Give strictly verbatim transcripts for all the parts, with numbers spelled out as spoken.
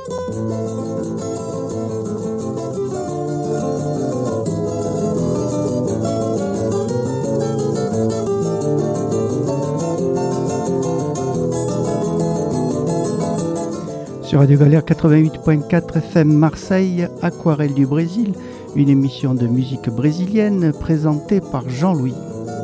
Sur Radio Galère quatre-vingt-huit point quatre F M Marseille, Aquarelle du Brésil, une émission de musique brésilienne présentée par Jean-Louis.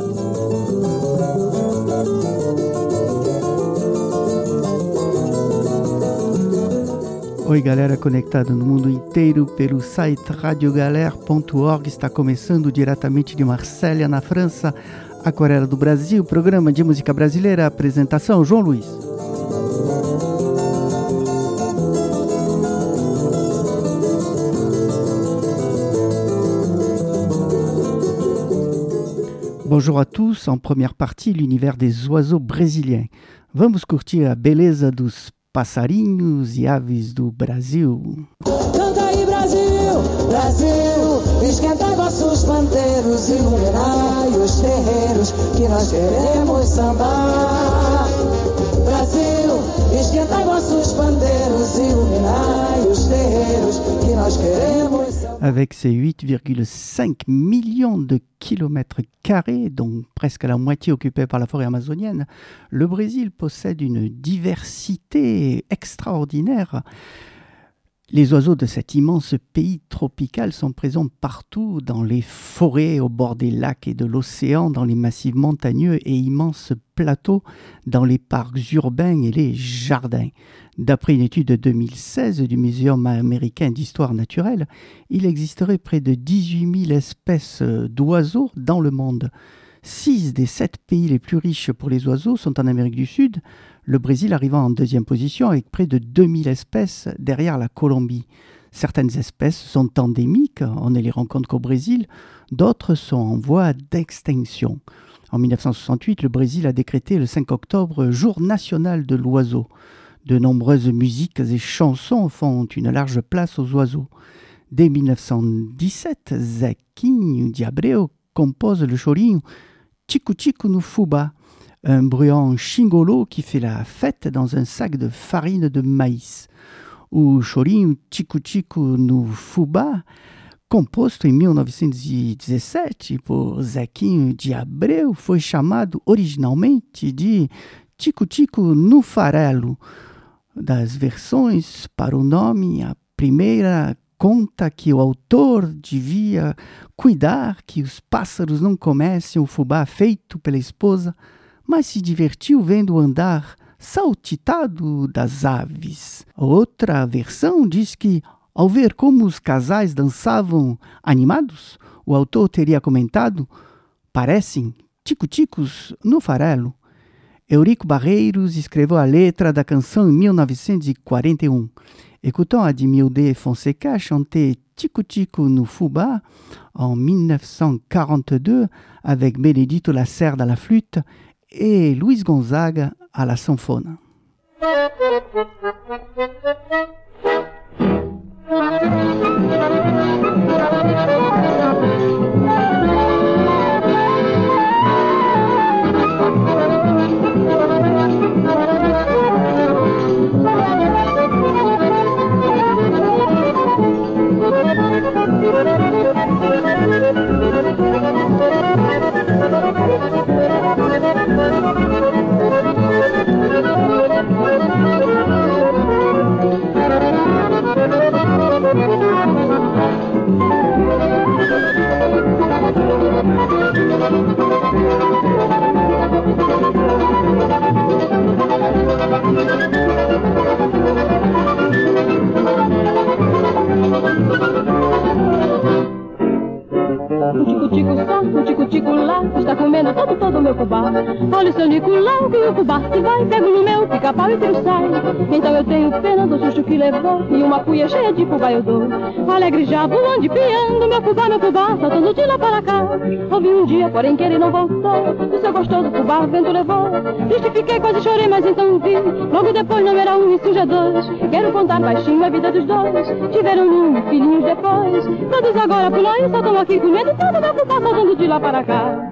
Oi galera conectada no mundo inteiro pelo site radiogalère ponto org, está começando diretamente de Marselha, na França, Aquarela do Brasil, programa de música brasileira, apresentação João Luiz. Bonjour à tous, en première partie, l'univers des oiseaux brésiliens. Vamos curtir a beleza dos passarinhos e aves do Brasil. Canta aí Brasil, Brasil, esquenta vossos panteiros, iluminai os terreiros que nós queremos sambar. Brasil, esquentai vossos pandeiros, iluminai os terreiros que nós queremos sambar. Avec ses huit virgule cinq millions de kilomètres carrés, dont presque la moitié occupée par la forêt amazonienne, le Brésil possède une diversité extraordinaire. Les oiseaux de cet immense pays tropical sont présents partout, dans les forêts, au bord des lacs et de l'océan, dans les massifs montagneux et immenses plateaux, dans les parcs urbains et les jardins. D'après une étude de deux mille seize du Muséum américain d'histoire naturelle, il existerait près de dix-huit mille espèces d'oiseaux dans le monde. Six des sept pays les plus riches pour les oiseaux sont en Amérique du Sud, le Brésil arrivant en deuxième position avec près de deux mille espèces derrière la Colombie. Certaines espèces sont endémiques, on ne les rencontre qu'au Brésil, d'autres sont en voie d'extinction. En mille neuf cent soixante-huit, le Brésil a décrété le cinq octobre Jour national de l'oiseau. De nombreuses musiques et chansons font une large place aux oiseaux. Dès mille neuf cent dix-sept, Zequinho de Abreu compose le chorinho Tico Tico no Fubá, un bruant chingolo qui fait la fête dans un sac de farine de maïs. O chorinho Tico Tico no Fubá, composto em mil novecentos e dezessete por Zequinho de Abreu, foi chamado originalmente de Tico Tico no Farelo. Das versões para o nome, a primeira conta que o autor devia cuidar que os pássaros não comessem o fubá feito pela esposa, mas se divertiu vendo o andar saltitado das aves. Outra versão diz que, ao ver como os casais dançavam animados, o autor teria comentado: parecem tico-ticos no farelo. Eurico Barreiros escreveu a letra da canção em mil novecentos e quarenta e um. Écoutons Adimilde de Fonseca chanter Tico Tico no Fubá en mille neuf cent quarante-deux avec Benedito Lacerda à la flûte et Luis Gonzaga à la sanfona. O tico-tico só, o tico-tico lá, está comendo todo, todo o meu fubá. Olha o seu Nicolau que o fubá se vai, pego no meu pica-pau e tiro sai. Então eu tenho pena do susto que levou, e uma cuia cheia de fubá eu dou. Alegre já voando e piando, meu fubá, meu fubá, saltando de lá para cá. Ouvi um dia, porém que ele não voltou, do seu gostoso fubá o vento levou. Triste fiquei, quase chorei, mas então vi, logo depois não era um, isso já dois. Quero contar baixinho a vida dos dois, tiveram um filhinhos depois. Todos agora pulam e saltam aqui comendo, todo meu fubá saltando de lá para cá.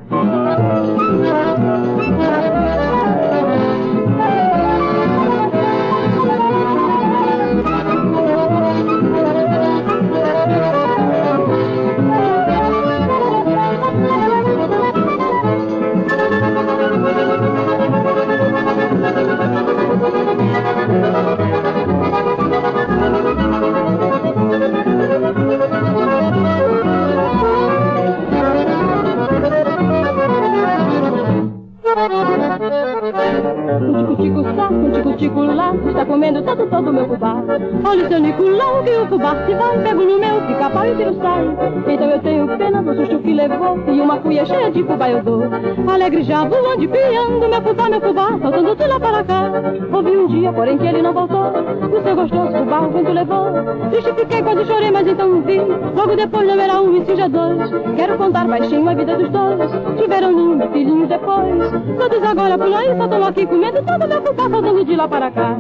lá, um tico-tico lá, está comendo todo, todo o meu fubá. Olha o seu Nicolau, que o fubá se vai, pego no meu pica-pau e o tiro sai. Então eu tenho pena do susto que levou, e uma cuia cheia de fubá eu dou. Alegre já voando e piando, meu fubá, meu fubá, saltando de lá para cá. Ouvi um dia, porém, que ele não voltou, o seu gostoso fubá o vento levou. Triste fiquei, quase chorei, mas então vi, logo depois não era um e sim já dois. Quero contar baixinho a vida dos dois, tiveram ninho, filhinhos depois. Todos agora por aí, só estão aqui comendo todo meu fubá, saltando de lá para cá.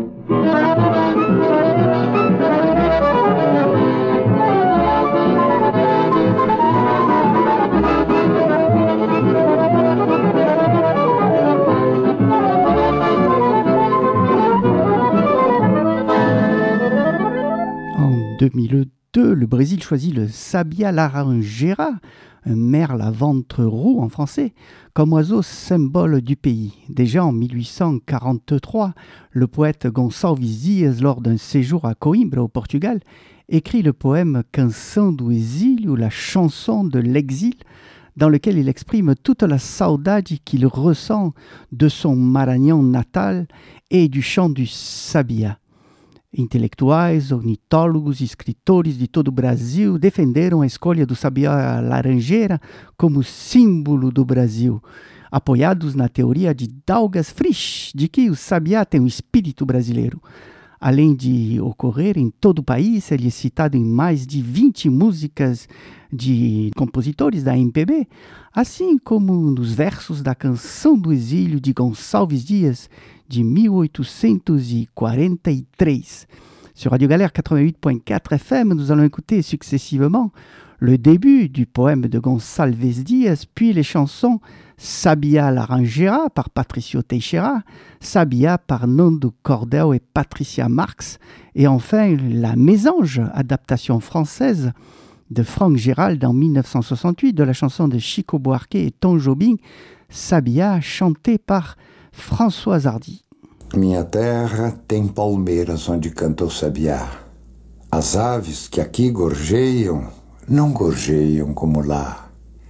En deux mille deux, le Brésil choisit le Sabia laranjeira, un merle à ventre roux en français, comme oiseau symbole du pays. Déjà en mille huit cent quarante-trois, le poète Gonçalves Dias, lors d'un séjour à Coimbra au Portugal, écrit le poème Canção do Exílio, la chanson de l'exil, dans lequel il exprime toute la saudade qu'il ressent de son Maranhão natal et du chant du Sabia. Intelectuais, ornitólogos e escritores de todo o Brasil defenderam a escolha do Sabia laranjeira como símbolo do Brasil, apoiados na teoria de Douglas Frisch, de que o Sabiá tem um espírito brasileiro. Além de ocorrer em todo o país, ele é citado em mais de vinte músicas de compositores da M P B, assim como nos versos da Canção do Exílio de Gonçalves Dias, de mille huit cent quarante-trois. Sur Radio Galère quatre-vingt-huit point quatre F M, nous allons écouter successivement le début du poème de Gonçalves Dias, puis les chansons Sabia laranjeira par Patricio Teixeira, Sabia par Nando Cordel et Patricia Marx, et enfin La Mésange, adaptation française de Franck Gérald en mille neuf cent soixante-huit de la chanson de Chico Buarque et Tom Jobim, Sabia, chantée par François Hardy. Minha terra tem palmeiras onde canta o sabiá. As aves que aqui gorjeiam, não gorjeiam como lá.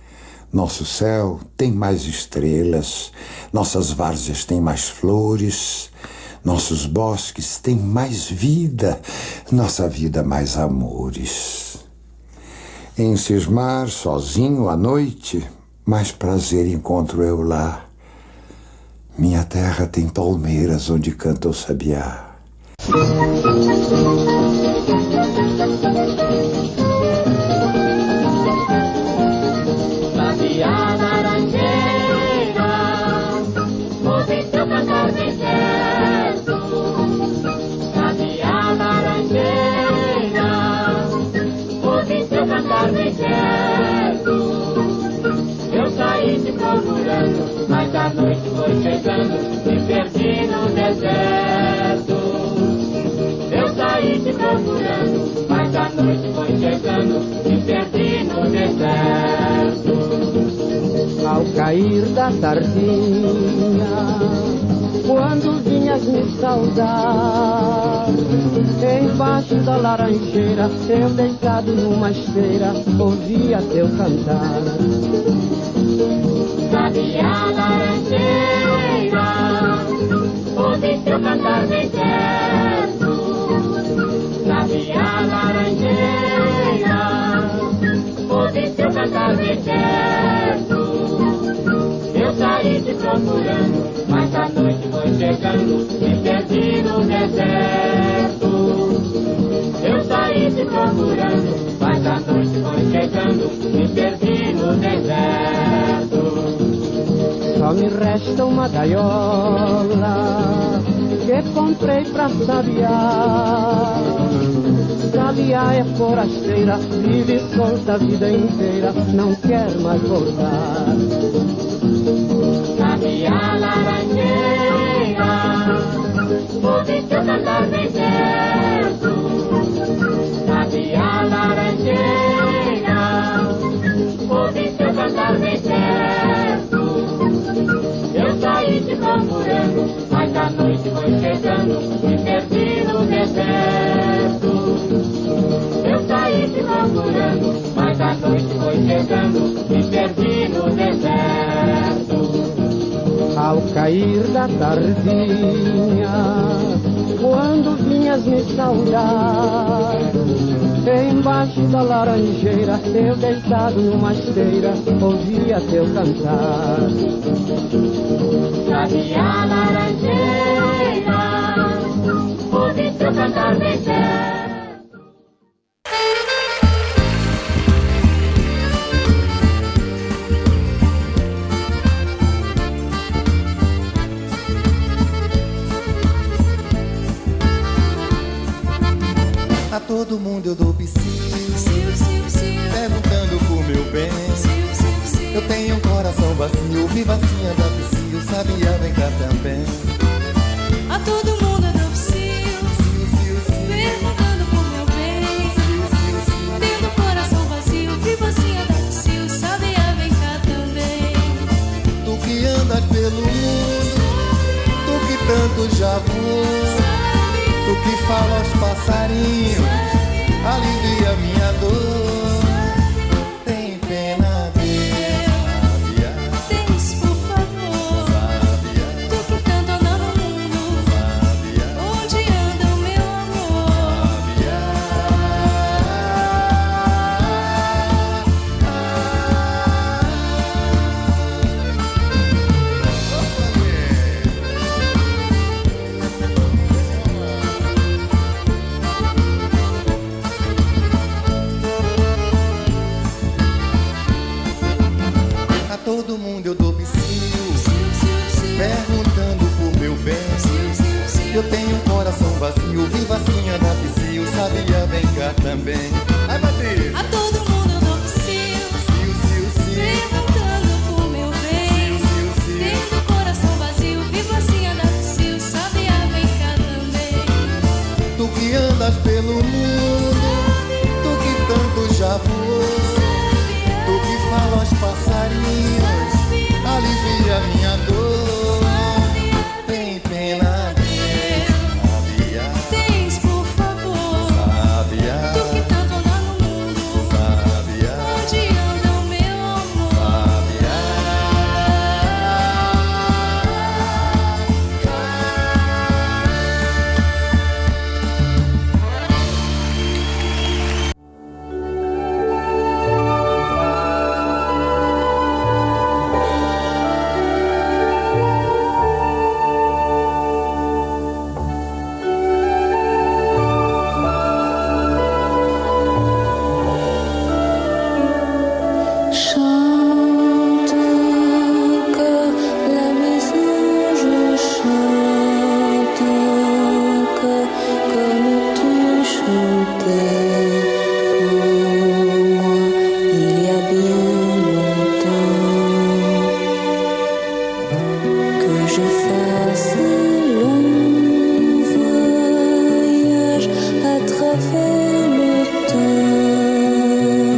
Nosso céu tem mais estrelas, nossas várzeas têm mais flores, nossos bosques têm mais vida, nossa vida mais amores. Em cismar sozinho à noite, mais prazer encontro eu lá. Minha terra tem palmeiras onde canta o sabiá. Sabiá laranjeira, ouve seu cantar bem certo. Sabiá laranjeira, ouve seu cantar bem certo. Eu saí te procurando, mas a noite foi chegando, me perdi no deserto. Eu saí te procurando, mas a noite foi chegando, me perdi no deserto. Ao cair da tardinha, quando vinhas me saudar, embaixo da laranjeira, eu deitado numa esteira, ouvia teu cantar. Sabiá laranjeira, ouve teu cantar bem certo. Sabiá laranjeira, ouve teu cantar bem certo. Eu saí te procurando, mas a noite foi chegando, me perdi no deserto. Eu saí te procurando, mas a noite foi chegando, me perdi no deserto. Só me resta uma gaiola que comprei pra sabiá. Sabiá é forasteira, vive solta a vida inteira, não quer mais voltar. Sabiá laranjeira, ouve teu cantar bem certo. Sabiá laranjeira, ouve teu cantar bem certo. Eu saí te procurando, mas a noite foi chegando, me perdi no deserto. Eu saí te procurando, mas a noite foi chegando, me perdi no deserto. Ao cair da tardinha, quando vinhas me saudar, embaixo da laranjeira, eu deitado numa esteira, ouvia teu cantar. Sabia laranjeira, ouvi teu cantar bem perto. A todo mundo eu dou psiu, perguntando por meu bem. Eu tenho um coração vazio, vivacinha da psiu, sabia, vem cá também. A todo mundo eu dou psiu, perguntando por meu bem. Tenho um coração vazio, vivacinha da psiu, sabia, vem cá também. Tu que andas pelo mundo, tu que tanto já voou, tu que fala aos passarinhos, alivia minha dor. Tem pena dele, sabia? Tens, por favor, Sabia? tu que tanto anda no mundo, Sabia? onde anda o meu amor? Sabia? A todo mundo eu dou psiu, perguntando por meu bem. Eu tenho um coração vazio, vivacinha da psiu, sabia, vem cá também. Ai, Matheus! A todo mundo eu dou psiu, Psiu, psiu, psiu. perguntando por meu bem. Tendo o coração vazio, vivacinha da psiu, sabia, vem cá também. Tu que andas pelo mundo, tu que tanto já voou, tu que fala aos passarinhos, alivia minha dor. Tem pena dele, sabia? Tens, por favor, Sabia? tu que tanto anda no mundo, Sabia? onde anda o meu amor? Sabia? Chante encore la maison, je chante encore comme tu chantais pour moi il y a bien longtemps. Que je fasse un long voyage à travers le temps.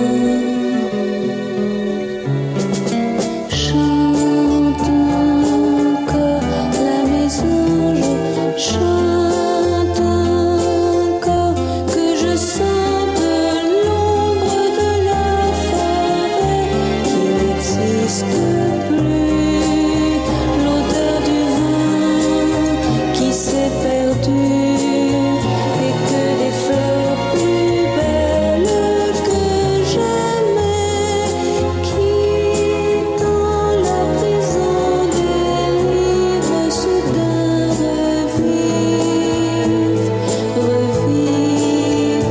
Chante encore la maison, je chante encore que je sente l'ombre de la forêt qui n'existe plus, l'odeur du vent qui s'est perdu et que des fleurs plus belles que jamais qui dans la prison des livres soudain revivent, revivent.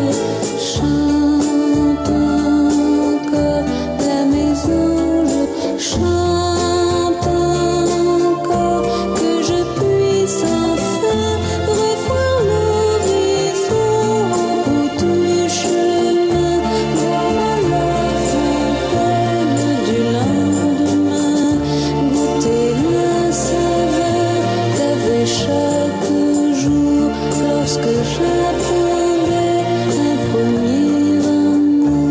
Chante encore la maison, je chante encore que je puisse enfin revoir l'horizon au bout du chemin, voir la fontaine du lendemain, goûter la saveur qu'avait chaque jour lorsque j'attendais un premier amour.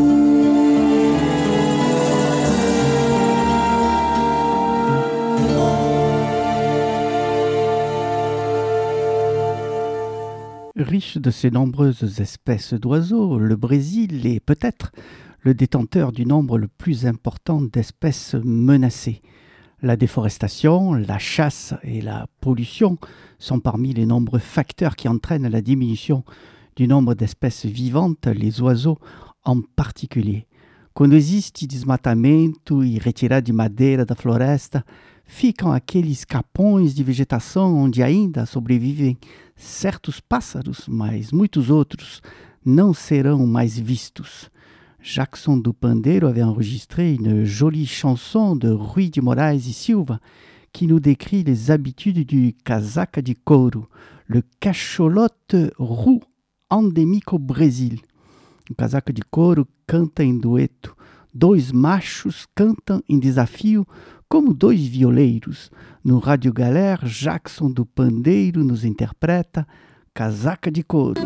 Riche de ses nombreuses espèces d'oiseaux, le Brésil est peut-être le détenteur du nombre le plus important d'espèces menacées. La déforestation, la chasse et la pollution sont parmi les nombreux facteurs qui entraînent la diminution du nombre d'espèces vivantes, les oiseaux en particulier. Quando existe desmatamento e retirada de madeira da floresta, ficam aqueles capões de vegetação onde ainda sobrevivem certos pássaros, mas muitos outros não serão mais vistos. Jackson do Pandeiro avait enregistré une jolie chanson de Rui de Moraes e Silva qui nous décrit les habitudes du casaca de couro, le cacholote roux endémique au Brésil. O casaca de couro canta em dueto. Dois machos cantam em desafio como dois violeiros. No Rádio Galère, Jackson do Pandeiro nos interpreta Casaca de Couro.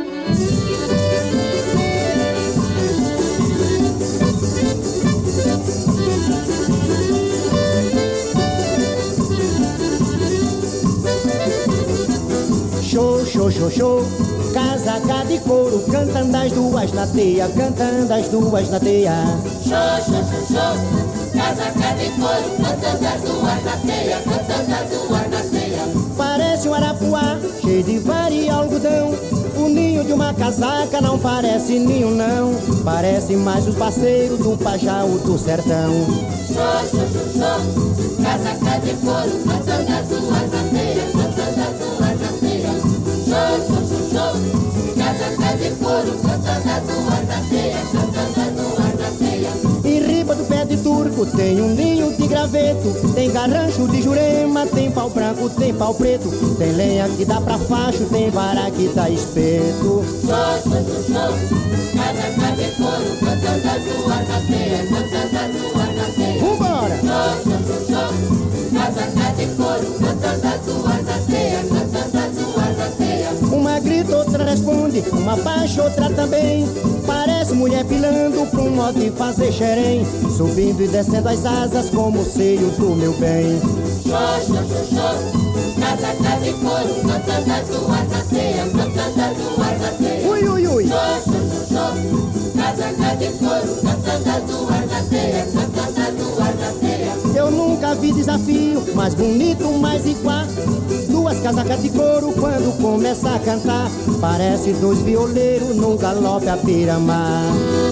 Show, show, show, show, casaca de couro, cantando as duas na teia, cantando as duas na teia. Show, show, show, show, casaca de couro, cantando as duas na teia, cantando as duas na teia. Parece um arapuá, cheio de varia e algodão. O ninho de uma casaca não parece ninho não, parece mais os parceiros do Pajau do sertão. Show, show, show, show, casaca de couro, cantando as duas na teia, cantando as duas na teia. Show, show, show, show, casaca de couro, cantando as duas na teia, cantando as duas na teia. Em riba do pé de turco tem um ninho de graveto, tem garrancho de jurema, tem pau branco, tem pau preto, tem lenha que dá pra facho, tem vara que dá espeto. Show, show, show, show, casaca de couro, cantando as duas na teia, cantando as duas na teia. Vambora! Show, show, show, show, casaca de couro, cantando as duas na teia, cantando as duas na teia. Uma grita, outra responde, uma baixa, outra também. Parece mulher pilando pra um modo de fazer xerém, subindo e descendo as asas como o seio do meu bem. Show, show, show, show, casaca de couro, cantando as duas na teia, cantando as duas na teia. Ui, ui, ui. Show, show, show, show, casaca de couro, cantando as duas na teia, cantando as duas na teia. Eu nunca vi desafio mais bonito, mais igual. Duas casacas de couro quando começa a cantar, parece dois violeiros num galope a piramar.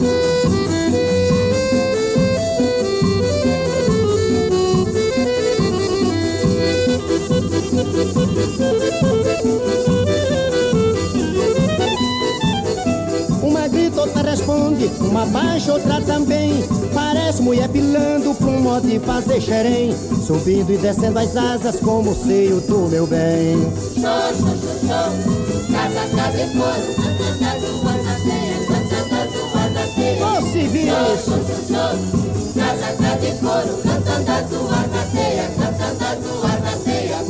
Uma grita, outra responde, uma baixa, outra também. Parece mulher pilando pra um modo de fazer xerém, subindo e descendo as asas como o seio do meu bem. Show, show, show, show, casaca de couro, cantando as duas na teia, cantando as duas na teia. Ô, civis! Show, show, show, show, casaca de couro, cantando as duas na teia, cantando as duas na teia.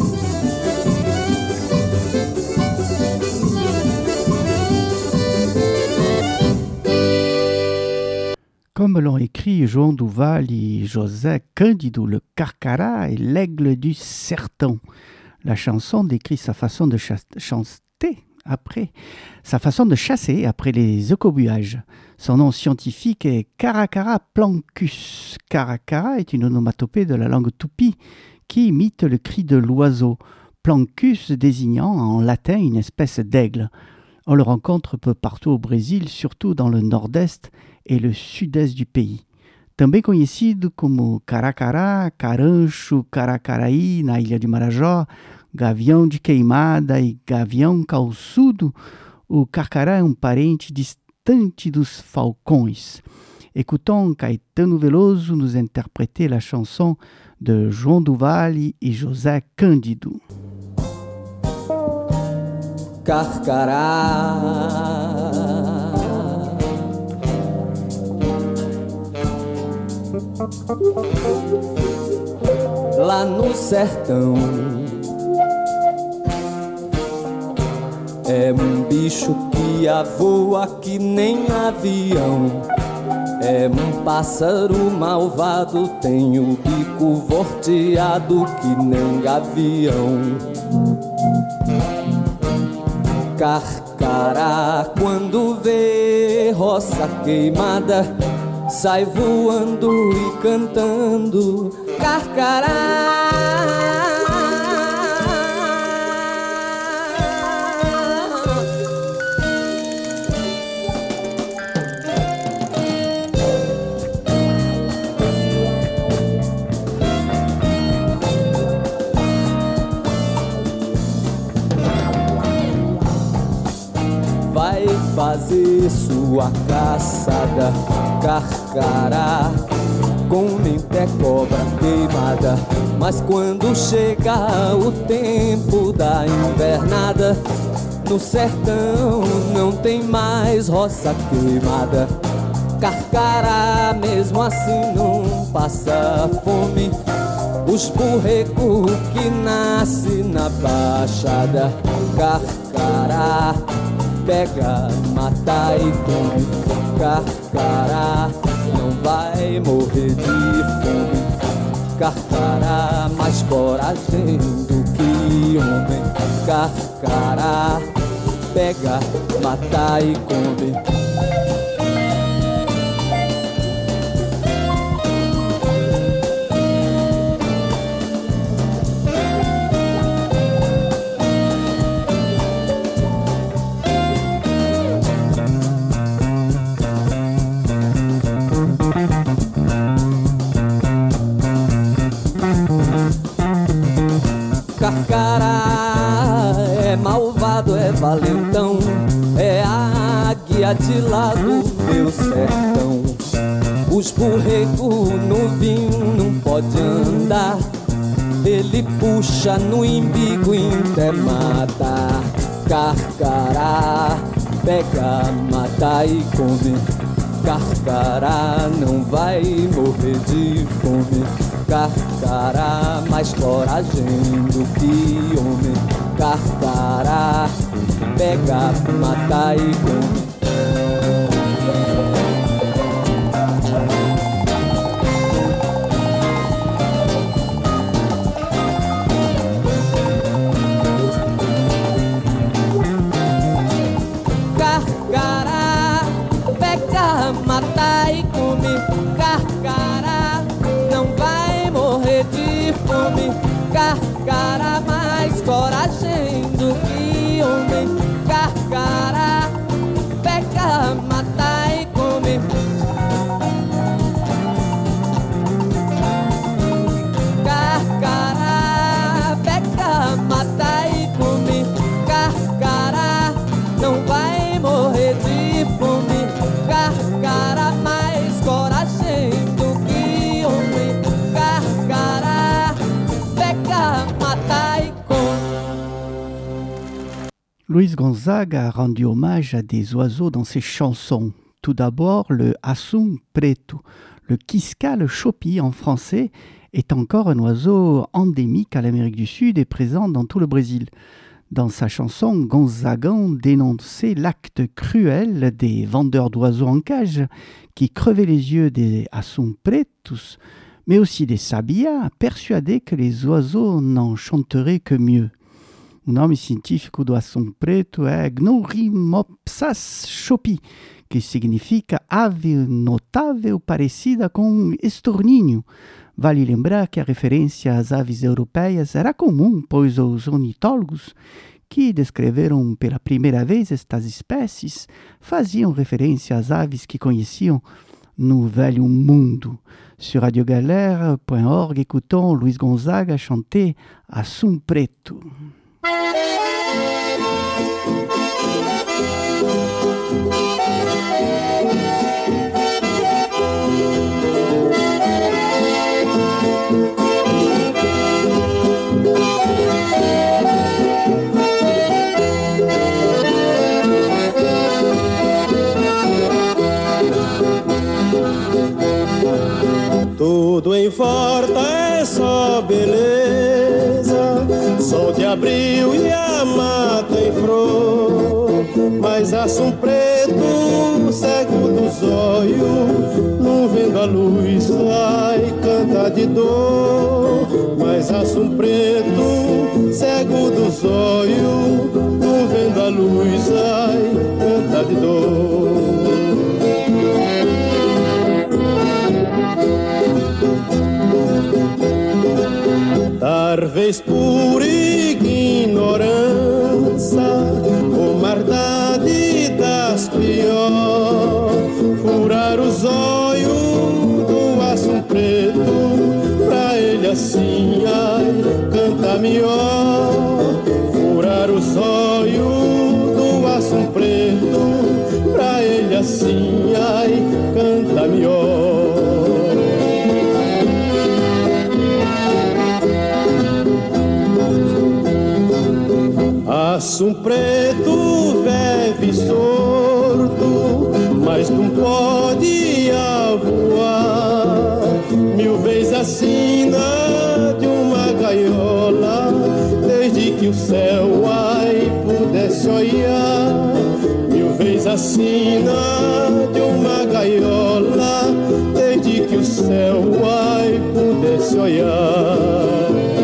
Comme l'ont écrit João Duval et José Cândido, le carcara est l'aigle du sertão. La chanson décrit sa façon de cha- chanter après, sa façon de chasser après les écobuages. Son nom scientifique est Caracara plancus. Caracara est une onomatopée de la langue tupi qui imite le cri de l'oiseau. Plancus désignant en latin une espèce d'aigle. On le rencontre peu partout au Brésil, surtout dans le nord-est e le sud-est du pays. Também conhecido como caracará, carancho, caracaraí na Ilha de Marajó, gavião de queimada e gavião calçudo, o carcará é um parente distante dos falcões. Écoutons Caetano Veloso nous interpréter la chanson de João Duval et José Cândido. Carcará, lá no sertão, é um bicho que voa que nem avião. É um pássaro malvado, tem o bico volteado que nem gavião. Carcará, quando vê roça queimada, sai voando e cantando Carcará. Vai fazer sua caçada, Carcará, come até cobra queimada. Mas quando chega o tempo da invernada, no sertão não tem mais roça queimada. Carcará mesmo assim não passa fome, os burrecos que nascem na baixada. Carcará pega, mata e come. Carcará não vai morrer de fome. Carcará mais coragem do que homem. Carcará pega, mata e come. Carcará é malvado, é valentão, é a águia de lá do meu sertão. Os burrecos no vinho não pode andar, ele puxa no imbigo e até mata. Carcará pega, mata e come. Carcará não vai morrer de fome. Carcará mais coragem do que homem. Carcará pega, mata e come. Carcará pega, mata e come. Carcará não vai morrer de fome. Carcará mais coragem do que homem. Carcará pega, mata e come. Carcará pega, mata e come. Carcará não vai morrer de fome. Carcará mais coragem do que homem. Carcará pega, mata e come. Luis Gonzaga a rendu hommage à des oiseaux dans ses chansons. Tout d'abord, le assum preto, le quiscale chopi en français, est encore un oiseau endémique à l'Amérique du Sud et présent dans tout le Brésil. Dans sa chanson, Gonzagan dénonçait l'acte cruel des vendeurs d'oiseaux en cage qui crevaient les yeux des assum pretos, mais aussi des sabiá, persuadés que les oiseaux n'en chanteraient que mieux. O nome científico do assum preto é Gnorrimopsas chopi, que significa ave notável parecida com um estorninho. Vale lembrar que a referência às aves europeias era comum, pois os ornitólogos que descreveram pela primeira vez estas espécies faziam referência às aves que conheciam no Velho Mundo. Sur radio galère point org, écoutons Luis Gonzaga chanter Assum Preto. Tudo em volta é só beleza, sol de abril e a mata em flor. Mas assum preto, cego dos olhos, não vendo a luz, vai cantar de dor. Mas assum preto, cego dos olhos, não vendo a luz, vai cantar de dor. talvez por ignorância, ou maldade das pior, furar os olhos do aço preto, pra ele assim, ai, canta melhor. Furar os olhos do aço preto, pra ele assim, ai, canta melhor. Aço preto vive sorto, mas não pode voar. Mil vezes acima de uma gaiola, desde que o céu ai pudesse olhar. Mil vezes acima de uma gaiola, desde que o céu ai pudesse olhar.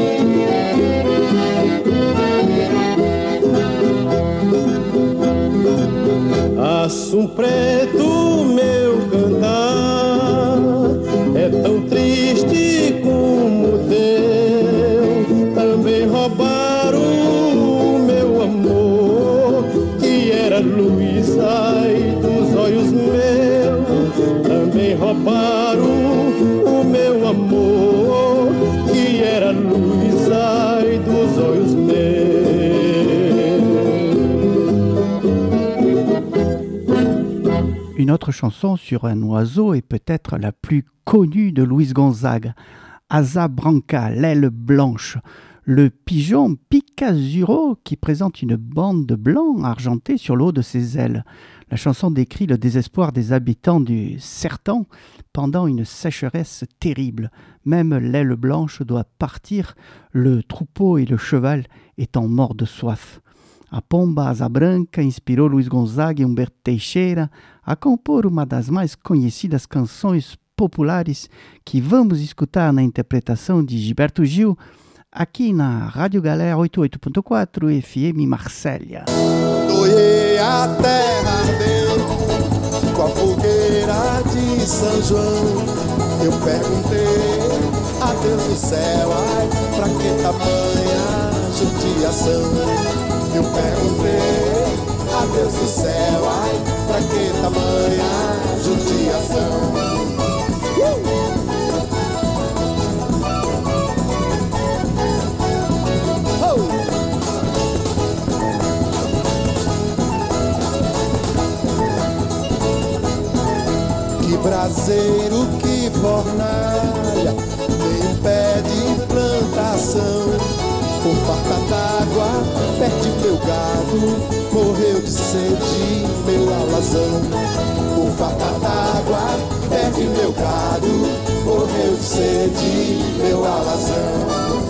Aço preto, meu cantar é tão triste como teu. Também roubaram o meu amor, que era luz, ai, dos olhos meus. Também roubaram o meu amor, que era luz, ai, dos olhos meus. Une autre chanson sur un oiseau est peut-être la plus connue de Luis Gonzaga, Asa Branca, l'aile blanche, le pigeon Picasuro qui présente une bande de blanc argenté sur le haut de ses ailes. La chanson décrit le désespoir des habitants du Sertão pendant une sécheresse terrible. Même l'aile blanche doit partir, le troupeau et le cheval étant morts de soif. A pomba asa branca inspirou Luis Gonzaga e Humberto Teixeira a compor uma das mais conhecidas canções populares que vamos escutar na interpretação de Gilberto Gil aqui na Rádio Galera oitenta e oito ponto quatro F M Marsella. Doei a terra ardeu com a fogueira de São João. Eu perguntei a Deus do céu, ai, pra que tamanha judiação? Eu perguntei a Deus do céu, ai, pra que tamanha judiação? Uh! Que braseiro, que fornalha, nem um pé de plantação. Por farta d'água, perde meu gado, morreu de sede meu alazão. Por farta d'água, perde meu gado, morreu de sede meu alazão.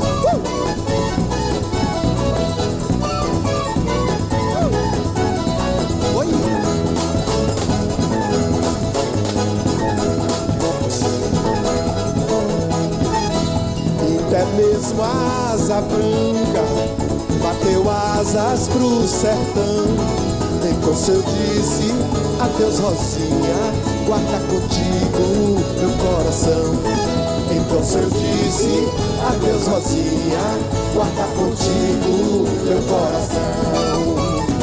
Até mesmo a asa branca bateu asas pro sertão. Então se eu disse adeus Rosinha, guarda contigo meu coração. Então se eu disse adeus Rosinha, guarda contigo meu coração.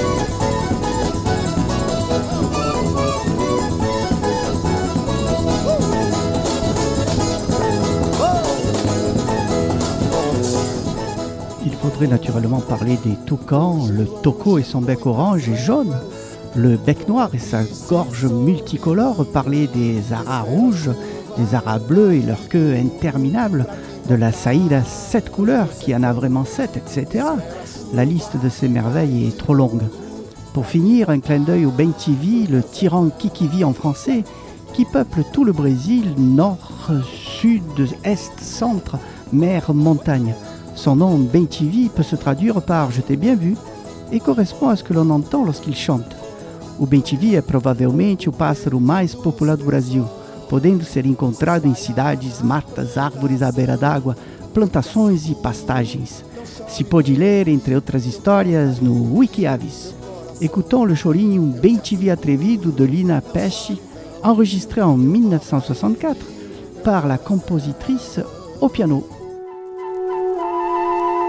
Il faudrait naturellement parler des toucans, le tauco et son bec orange et jaune, le bec noir et sa gorge multicolore, parler des aras rouges, des aras bleus et leur queue interminable, de la saïda sept couleurs qui en a vraiment sept, et cetera. La liste de ces merveilles est trop longue. Pour finir, un clin d'œil au Bem-T V, le tyran Kikivi en français, qui peuple tout le Brésil, nord, sud, est, centre, mer, montagne. Son nom Bem-T V peut se traduire par « je t'ai bien vu » et correspond à ce que l'on entend lorsqu'il chante. O Bem-T V é provavelmente o pássaro mais popular do Brasil, podendo ser encontrado em cidades, matas, árvores à beira d'água, plantações e pastagens. Se pode ler, entre outras histórias, no Wikiavis. Écoutons le chorinho Bem-T V atrevido de Lina Pesce, enregistré en mille neuf cent soixante-quatre par la compositrice au piano.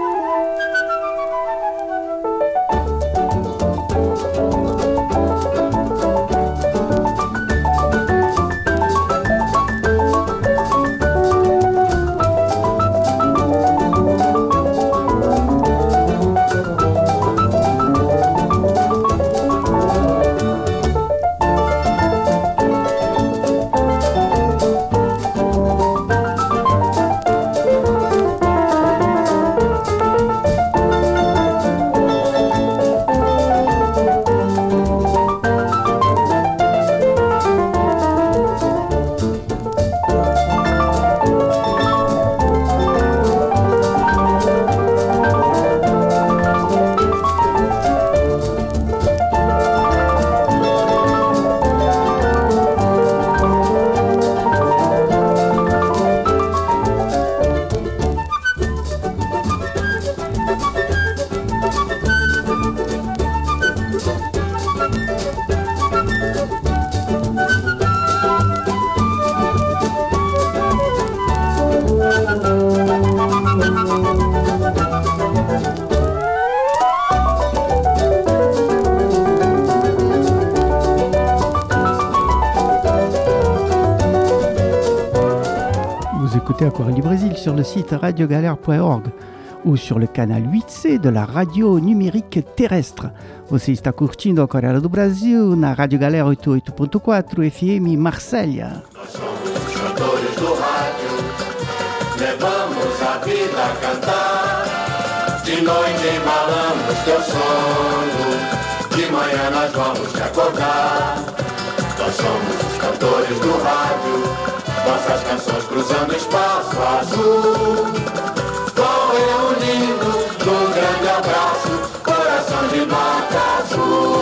écoutez Aquarelle du Brésil sur le site radio galère point org ou sur le canal huit C de la radio numérique terrestre. Você está curtindo a Aquarela do Brasil na Rádio Galera oitenta e oito ponto quatro F M Marsella. Nós somos os cantores do rádio, levamos a vida a cantar. De noite embalamos teu sono, de manhã nós vamos te acordar. Nós somos os cantores do rádio, nossas canções cruzando espaço azul, vão reunindo num grande abraço, coração de nota azul.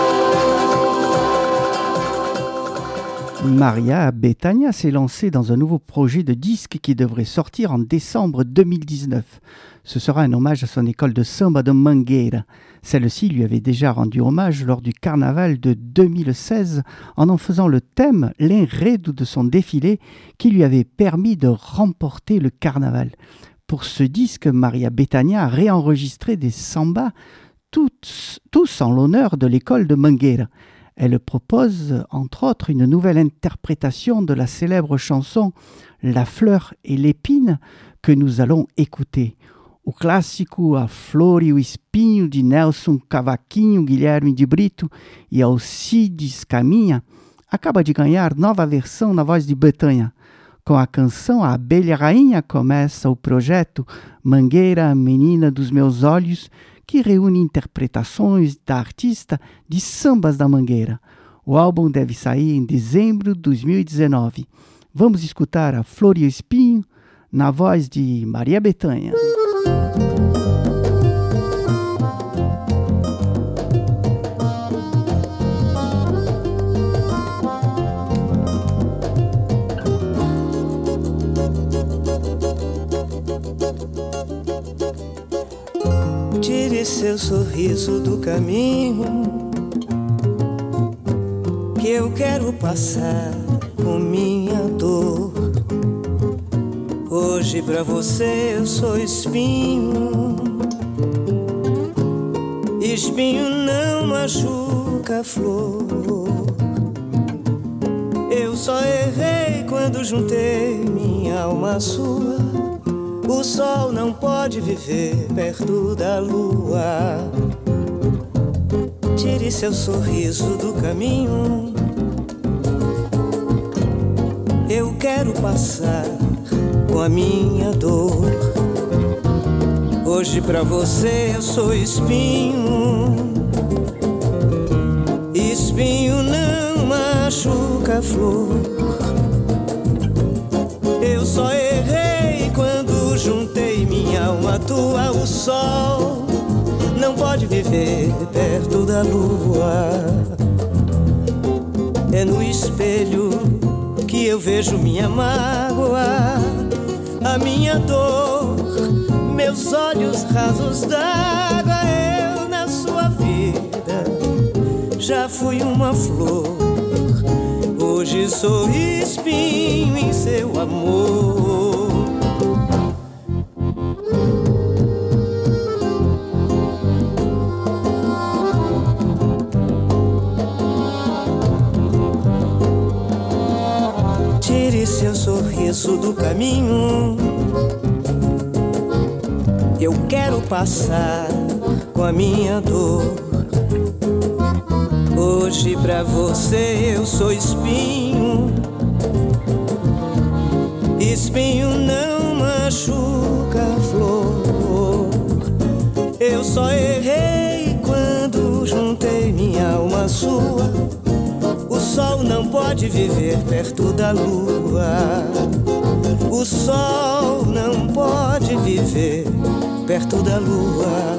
Maria Bethânia s'est lancée dans un nouveau projet de disque qui devrait sortir en décembre deux mille dix-neuf. Ce sera un hommage à son école de samba de Mangueira. Celle-ci lui avait déjà rendu hommage lors du carnaval de deux mille seize en en faisant le thème, l'enredo de son défilé qui lui avait permis de remporter le carnaval. Pour ce disque, Maria Bethânia a réenregistré des sambas, tous, tous en l'honneur de l'école de Mangueira. Elle propose, entre autres, une nouvelle interprétation de la célèbre chanson « La fleur et l'épine » que nous allons écouter. O clássico A Flor e o Espinho de Nelson Cavaquinho, Guilherme de Brito e Alcides Caminha acaba de ganhar nova versão na voz de Bethânia. Com a canção A Abelha Rainha começa o projeto Mangueira, Menina dos Meus Olhos, que reúne interpretações da artista de sambas da Mangueira. O álbum deve sair em dezembro de dois mil e dezenove. Vamos escutar A Flor e o Espinho na voz de Maria Bethânia. Tire seu sorriso do caminho, que eu quero passar com minha dor. Hoje pra você eu sou espinho. Espinho não machuca a flor. Eu só errei quando juntei minha alma à sua. O sol não pode viver perto da lua. Tire seu sorriso do caminho. Eu quero passar com a minha dor. Hoje pra você eu sou espinho. Espinho não machuca a flor. Eu só errei quando juntei minha alma à tua. O sol não pode viver perto da lua. É no espelho que eu vejo minha mágoa, a minha dor, meus olhos rasos d'água. Eu na sua vida já fui uma flor. Hoje sou espinho em seu amor. Tire seu sorriso do caminho. Eu quero passar com a minha dor. Hoje pra você eu sou espinho. Espinho não machuca a flor. Eu só errei quando juntei minha alma à sua. O sol não pode viver perto da lua. O sol não pode viver perto da lua.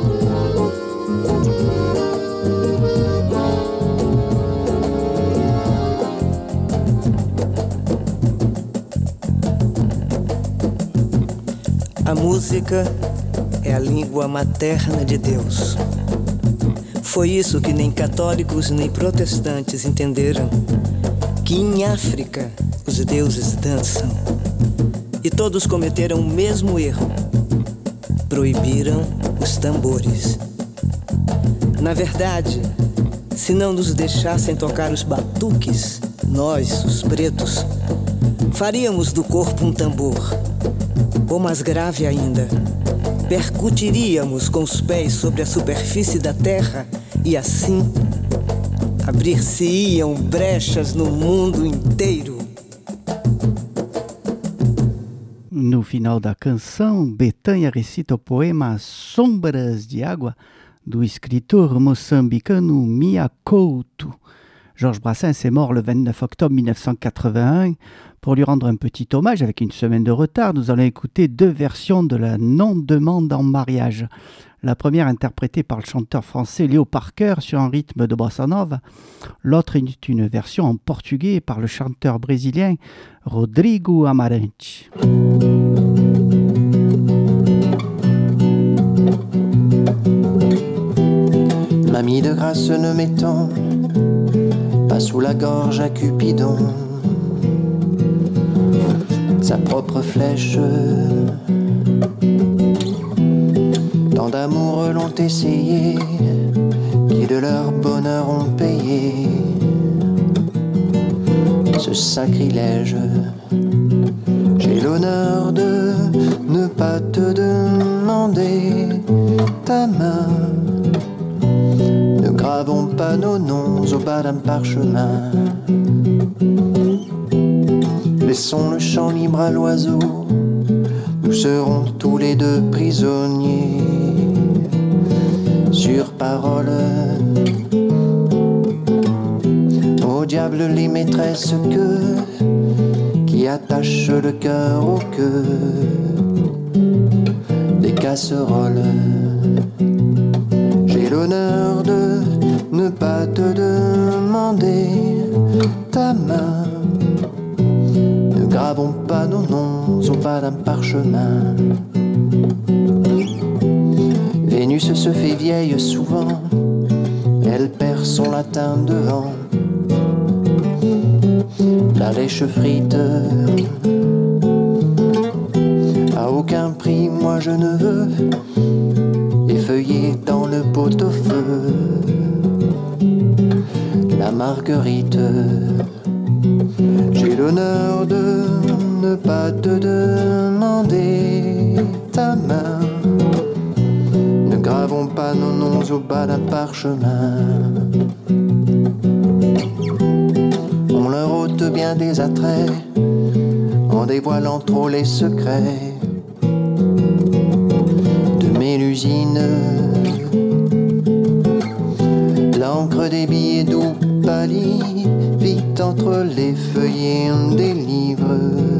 A música é a língua materna de Deus. Foi isso que nem católicos nem protestantes entenderam, que em África os deuses dançam. E todos cometeram o mesmo erro: proibiram os tambores. Na verdade, se não nos deixassem tocar os batuques, nós, os pretos, faríamos do corpo um tambor. Ou mais grave ainda, percutiríamos com os pés sobre a superfície da terra e assim abrir-se-iam brechas no mundo inteiro. No final da canção, Bethânia recita o poema Sombras de Água, do escritor moçambicano Mia Couto. Georges Brassens est mort le vingt-neuf octobre mille neuf cent quatre-vingt-un. Pour lui rendre un petit hommage, avec une semaine de retard, nous allons écouter deux versions de la non-demande en mariage. La première interprétée par le chanteur français Léo Parker sur un rythme de bossa nova. L'autre est une version en portugais par le chanteur brésilien Rodrigo Amarante. Mamie de grâce ne m'étend pas sous la gorge à Cupidon sa propre flèche. Tant d'amoureux l'ont essayé, qui de leur bonheur ont payé ce sacrilège. J'ai l'honneur de ne pas te demander ta main. Ne gravons pas nos noms au bas d'un parchemin. Laissons le champ libre à l'oiseau, nous serons tous les deux prisonniers. Sur parole, au diable les maîtresses que qui attachent le cœur au queue des casseroles. J'ai l'honneur de ne pas te demander ta main. Ne gravons pas nos noms au bas d'un parchemin. Vénus se fait vieille souvent, elle perd son latin devant la lèche frite. À aucun prix, moi je ne veux effeuiller dans le pot-au-feu la marguerite. J'ai l'honneur de ne pas te demander ta main. Ne gravons pas nos noms au bas d'un parchemin. On leur ôte bien des attraits en dévoilant trop les secrets de Mélusine. L'encre des billets doux pâlit vite entre les feuillets des livres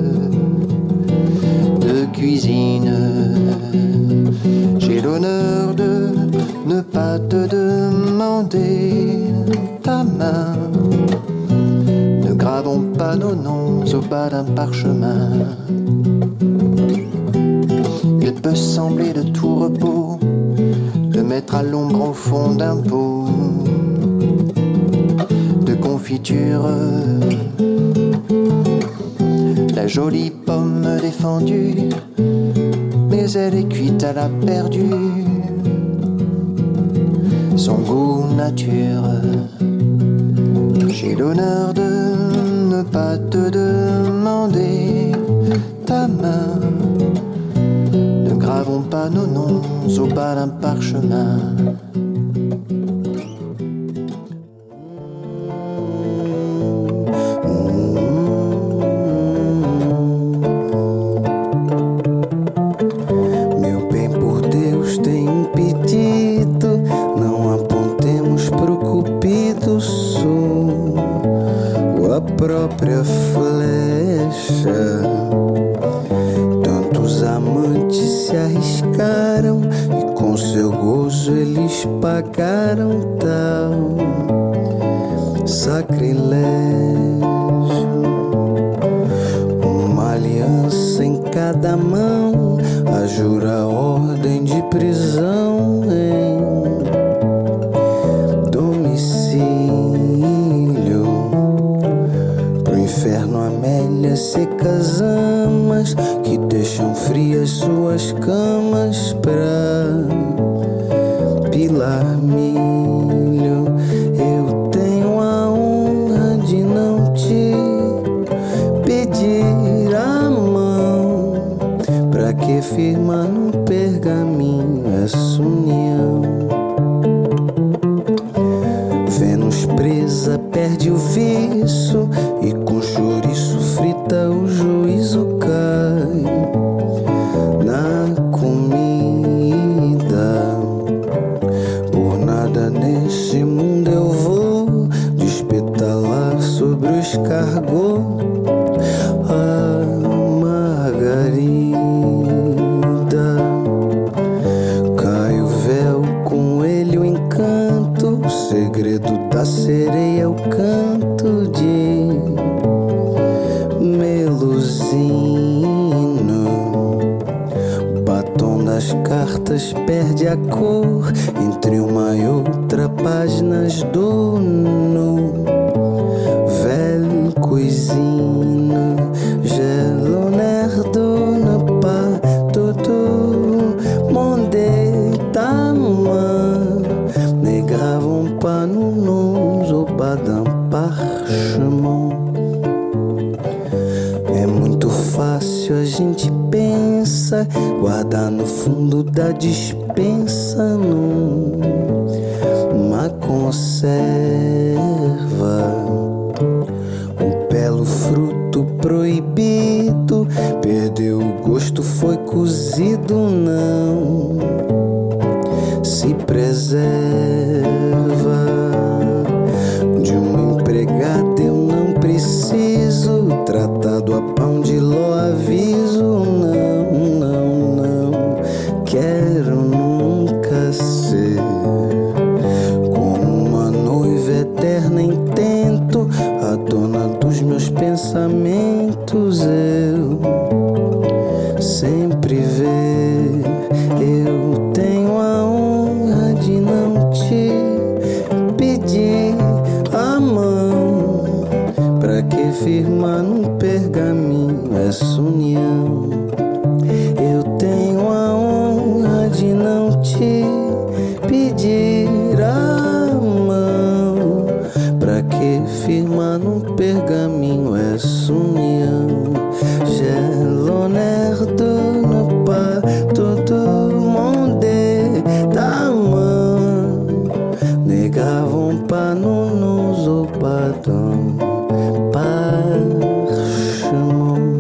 de cuisine. J'ai l'honneur de ne pas te demander ta main. Ne gravons pas nos noms au bas d'un parchemin. Il peut sembler de tout repos de mettre à l'ombre au fond d'un pot de confiture la jolie pomme défendue, mais elle est cuite à la perdue, son goût nature. J'ai l'honneur de ne pas te demander ta main. Ne gravons pas nos noms au bas d'un parchemin. Própria flecha. Tantos amantes se arriscaram e com seu gozo eles pagaram tal sacrilégio. Uma aliança em cada mão, a jura ordem de prisão em inferno, Amélia, secas amas que deixam frias suas camas pra pilar milho. Eu tenho a honra de não te pedir firma num pergaminho essa união. Vênus presa perde o viço e com chouriço frita o juízo cai na comida. Por nada nesse mundo eu vou despetalar sobre o escargot a margarida. Cai o véu, com ele o encanto, o segredo da sereia, o canto de Melusino. O batom das cartas perde a cor entre uma e outra páginas do nu. Velho coisino, gelo nerdo na pá, tudo monde tama. Negavam pano nos ou badam parchemont. É muito fácil, a gente pensa, guardar no fundo da dispensa numa conserva. O belo fruto proibido perdeu o gosto, foi cozido, não se preserva. De uma empregada eu não preciso, tratado a pão de ló aviso, não, não, não quero nunca ser como uma noiva eterna em tento, a dona dos meus pensamentos. Eu sempre ver, eu tenho a honra de não te pedir a mão. Pra que firmar num pergaminho essa união? Eu tenho a honra de não te pedir a mão. Pra que firmar num pergaminho essa união? Gelo nerdo no pá, todo monde da mão. Negavam pano nos opadão parchemont.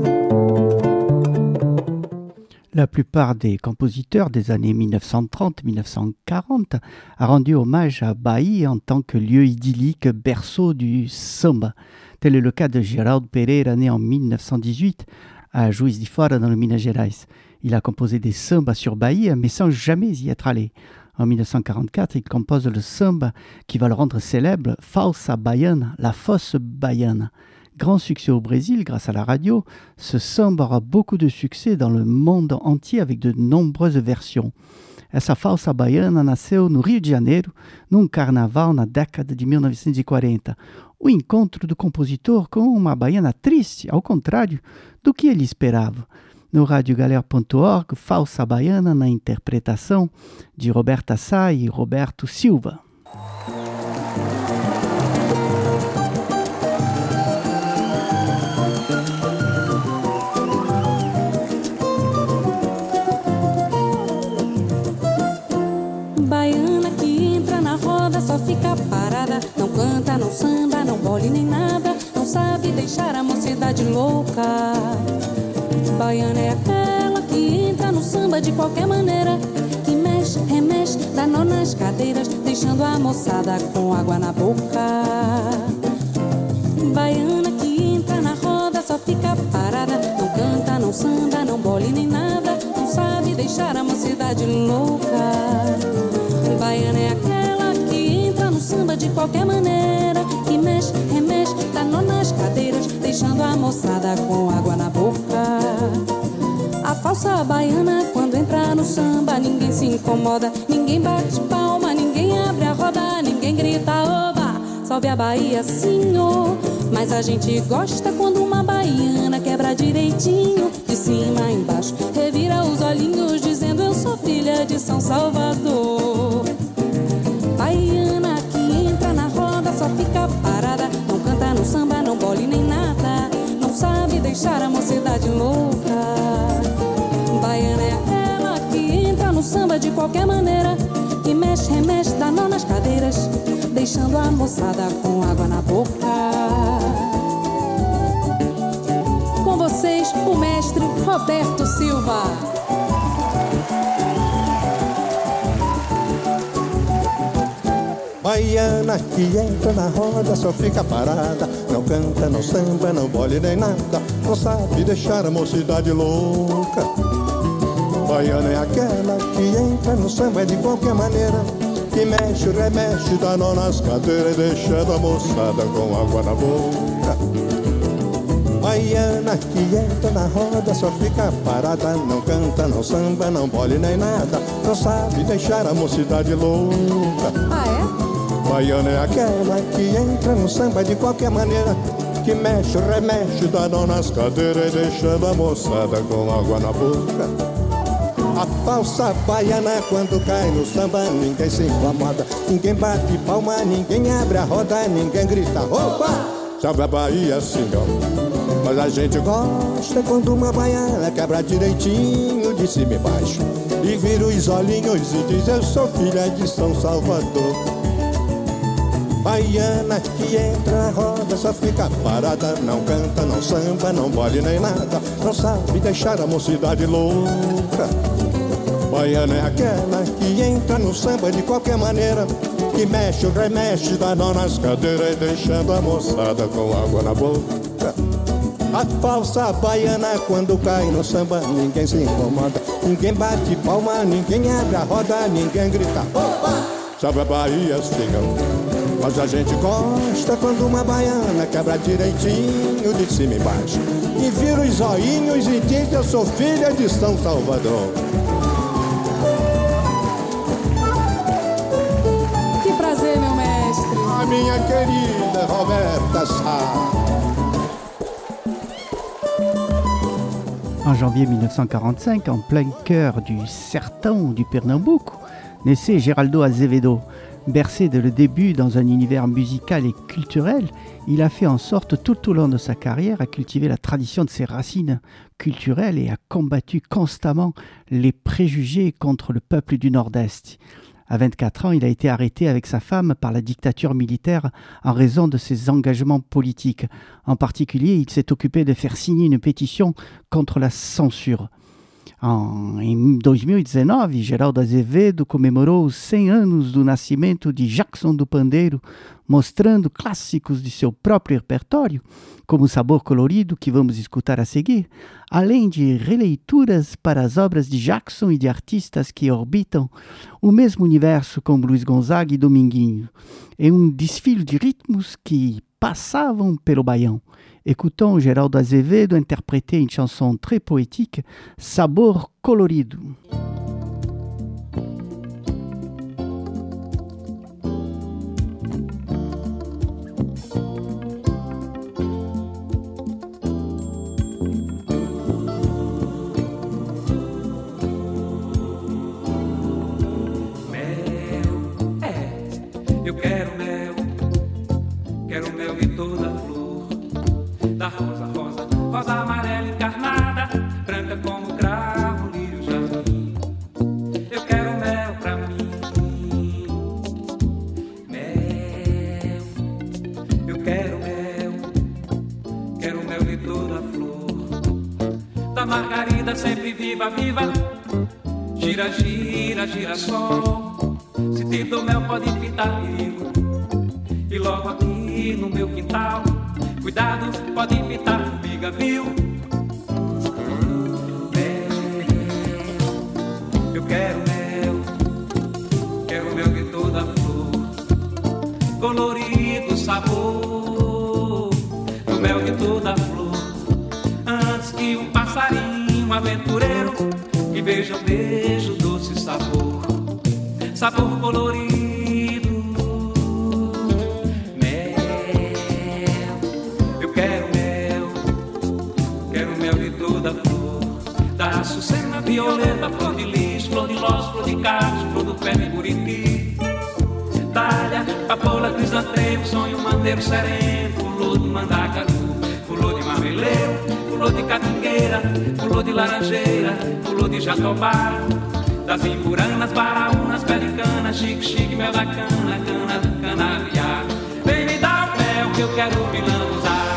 La plupart des compositeurs des années mille neuf cent trente mille neuf cent quarante a rendu hommage à Bahia en tant que lieu idyllique, berceau du samba. Tel est le cas de Geraldo Pereira, né en mille neuf cent dix-huit à Juiz de Fora, dans le Minas Gerais. Il a composé des sambas sur Bahia, mais sans jamais y être allé. En mille neuf cent quarante-quatre, il compose le samba qui va le rendre célèbre, Falsa Baiana, la fausse baiana. Grand succès au Brésil grâce à la radio, ce samba aura beaucoup de succès dans le monde entier avec de nombreuses versions. Essa Falsa Baiana nasceu no Rio de Janeiro, num carnaval na década de mil novecentos e quarenta. O encontro do compositor com uma baiana triste, ao contrário do que ele esperava. No rádio galera ponto org, Falsa Baiana na interpretação de Roberta Sá e Roberto Silva. Baiana que entra na roda, só fica parada, não canta, não samba, não bole nem nada, não sabe deixar a mocidade louca. Baiana é aquela que entra no samba de qualquer maneira, que mexe, remexe, dá nó nas cadeiras, deixando a moçada com água na boca. Baiana que entra na roda, só fica parada, não canta, não samba, não bole nem nada, não sabe deixar a mocidade louca. Baiana é aquela que entra no samba de qualquer maneira, que mexe, remexe, dá nó nas cadeiras, deixando a moçada com água na boca. A falsa baiana quando entra no samba, ninguém se incomoda, ninguém bate palma, ninguém abre a roda, ninguém grita oba, sobe a Bahia sim, oh. Mas a gente gosta quando uma baiana quebra direitinho, de cima a embaixo, revira os olhinhos dizendo eu sou filha de São Salvador. Baiana que entra na roda, só fica parada, não canta, não samba, não bole nem nada, não sabe deixar a mocidade louca. Baiana é samba de qualquer maneira, que mexe, remexe, dá nó nas cadeiras, deixando a moçada com água na boca. Com vocês, o mestre Roberto Silva. Baiana que entra na roda só fica parada, não canta, não samba, não bole nem nada, não sabe deixar a mocidade louca. Baiana é aquela que entra no samba de qualquer maneira, que mexe, remexe, dá nó nas cadeiras, deixando a moçada com água na boca. Baiana que entra na roda só fica parada, não canta, não samba, não bole nem nada, não sabe deixar a mocidade louca. Ah, é? Baiana é aquela que entra no samba de qualquer maneira, que mexe, remexe, dá nó nas cadeiras, deixando a moçada com água na boca. A falsa baiana quando cai no samba, ninguém se incomoda, ninguém bate palma, ninguém abre a roda, ninguém grita, opa! Salve a Bahia, senhor. Mas a gente gosta quando uma baiana quebra direitinho de cima e baixo e vira os olhinhos e diz: eu sou filha de São Salvador. Baiana que entra na roda só fica parada, não canta, não samba, não bole nem nada, não sabe deixar a mocidade louca. Baiana é aquela que entra no samba de qualquer maneira, que mexe, remexe, dá nó nas cadeiras, deixando a moçada com água na boca. A falsa baiana quando cai no samba, ninguém se incomoda, ninguém bate palma, ninguém abre a roda, ninguém grita, opa! Salve a Bahia, senhor. Mas a gente gosta quando uma baiana quebra direitinho de cima e baixo e vira os olhinhos e diz: eu sou filha de São Salvador. Que prazer, meu mestre. A minha querida Roberta Sá. En janvier mille neuf cent quarante-cinq, en plein cœur du sertão du Pernambuco, naissait Geraldo Azevedo. Bercé dès le début dans un univers musical et culturel, il a fait en sorte tout au long de sa carrière à cultiver la tradition de ses racines culturelles et a combattu constamment les préjugés contre le peuple du Nord-Est. À vingt-quatre ans, il a été arrêté avec sa femme par la dictature militaire en raison de ses engagements politiques. En particulier, il s'est occupé de faire signer une pétition contre la censure. En, em dois mil e dezenove, Geraldo Azevedo comemorou os cem anos do nascimento de Jackson do Pandeiro, mostrando clássicos de seu próprio repertório, como o Sabor Colorido, que vamos escutar a seguir, além de releituras para as obras de Jackson e de artistas que orbitam o mesmo universo como Luiz Gonzaga e Dominguinho, em um desfile de ritmos que passavam pelo Baião. Écoutons Geraldo Azevedo interpréter une chanson très poétique, Sabor Colorido. Eu quero mel, quero mel de toda flor, da rosa rosa, rosa amarela encarnada, branca como cravo, lírio, jasmim. Eu quero mel pra mim, mel. Eu quero mel, quero mel de toda flor, da margarida sempre viva, viva. Gira, gira, gira sol. Se te dou mel pode pintar perigo. E logo aqui no meu quintal, cuidado, pode pintar formiga, viu? Mel, eu quero mel, quero mel de toda flor, colorido sabor do mel de toda flor. Antes que um passarinho aventureiro me beija um beijo, doce sabor, sabor colorido, mel. Eu quero mel, quero mel de toda flor, da açucena, violeta, flor de lis, flor de lós, flor de carlos, flor do pé de buriti, dália, papoula, crisantemo, sonho, mandeiro sereno, flor de mandacaru, flor de marmeleiro, flor de catingueira, flor de laranjeira, flor de jatobá, das imburanas, baraunas, pelicanas, chique, chique, mel da cana, cana do canavial. Vem me dar o mel que eu quero me lambuzar.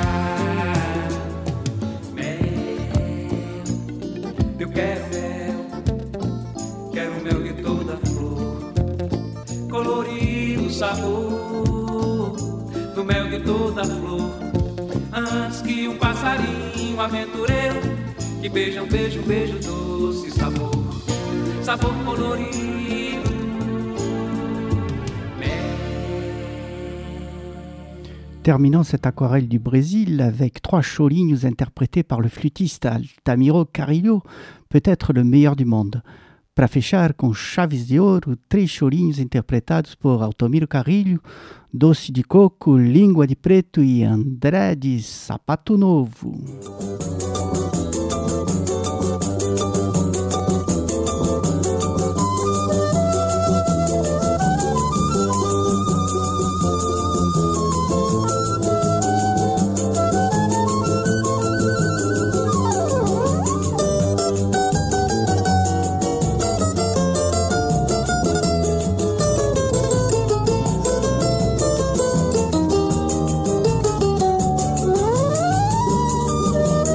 Mel, eu quero mel, quero mel de toda flor, colorir o sabor do mel de toda flor. Antes que um passarinho aventureiro que beija um beijo, beijo doce, sabor, sabor colorido. Terminons cette aquarelle du Brésil avec trois chorinhos interprétés par le flûtiste Altamiro Carrillo, peut-être le meilleur du monde. Para fechar com chaves de ouro, três chorinhos interpretados por Altamiro Carrillo, Doce de Coco, Língua de Preto e André de Sapato Novo. Thank you.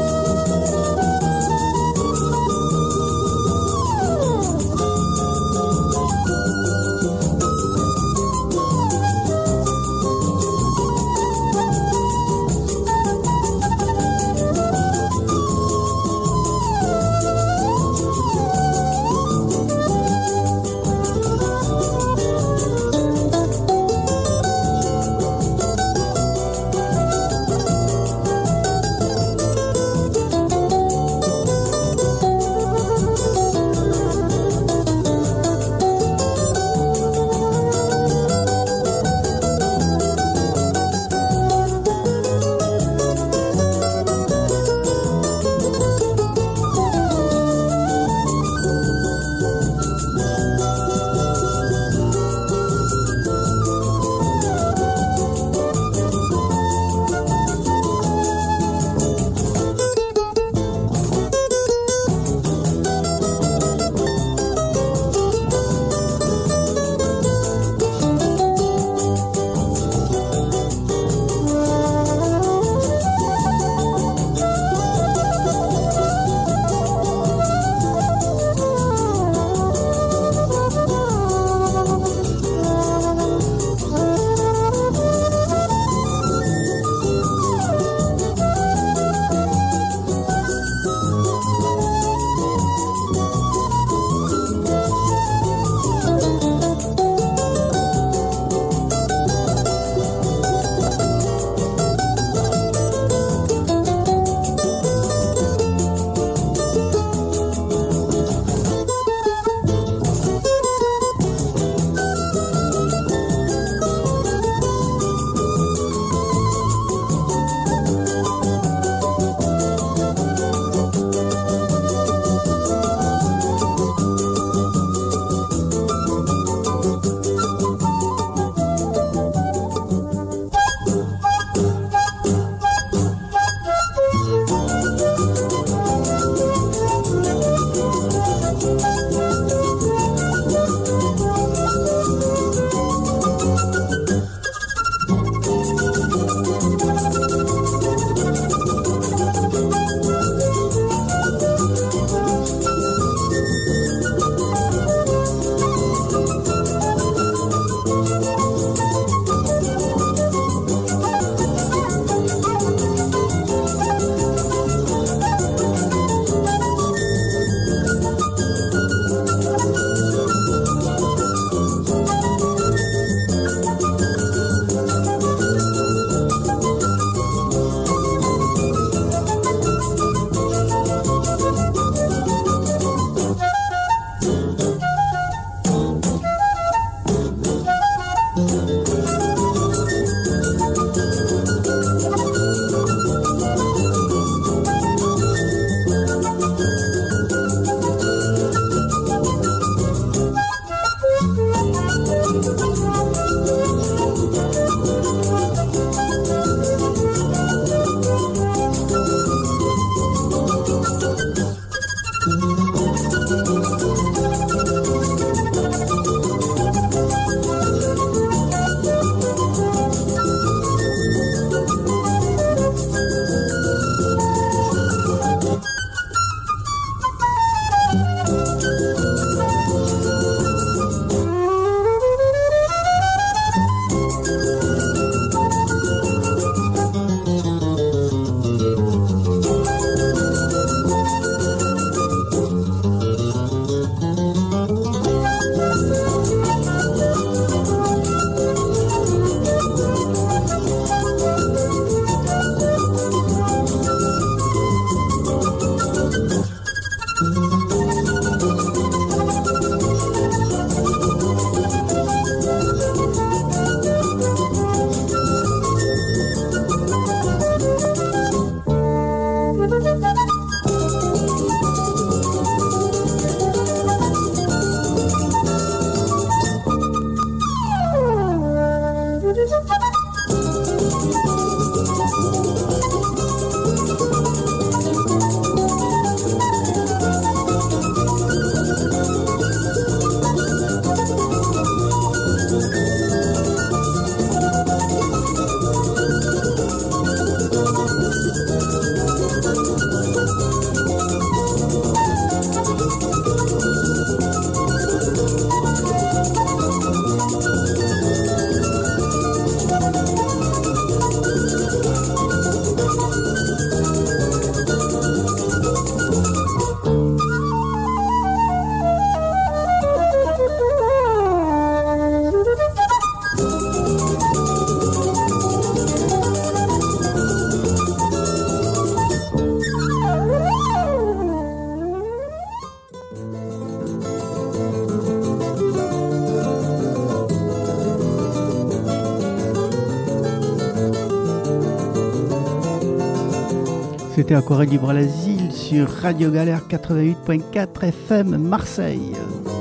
C'était a Corée du Brasil sur Radio Galère quatre-vingt-huit ponto quatro F M Marseille.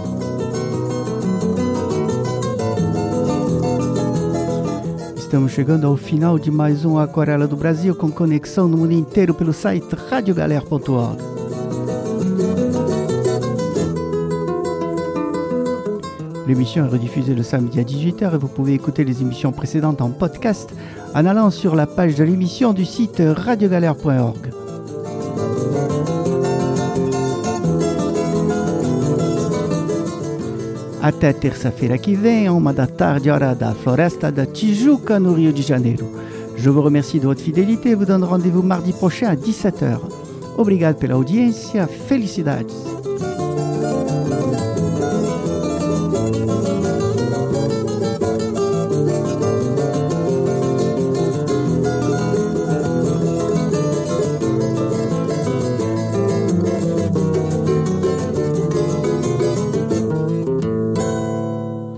Estamos chegando ao final de mais um Aquarela do Brasil com conexão no mundo inteiro pelo site radio galère ponto org. L'émission est rediffusée le samedi à dix-huit heures et vous pouvez écouter les émissions précédentes en podcast en allant sur la page de l'émission du site radio galère ponto org. Até terça-feira que vem, uma da tarde, hora da Floresta da Tijuca, no Rio de Janeiro. Je vous remercie de votre fidélité et vous donne rendez-vous mardi prochain à dix-sept heures. Obrigado pela audiência, felicidades!